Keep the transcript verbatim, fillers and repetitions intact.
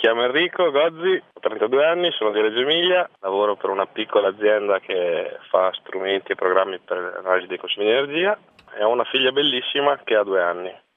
chiamo Enrico Gozzi, ho trentadue anni, sono di Reggio Emilia, lavoro per una piccola azienda che fa strumenti e programmi per l'analisi dei consumi di energia e ho una figlia bellissima che ha due anni.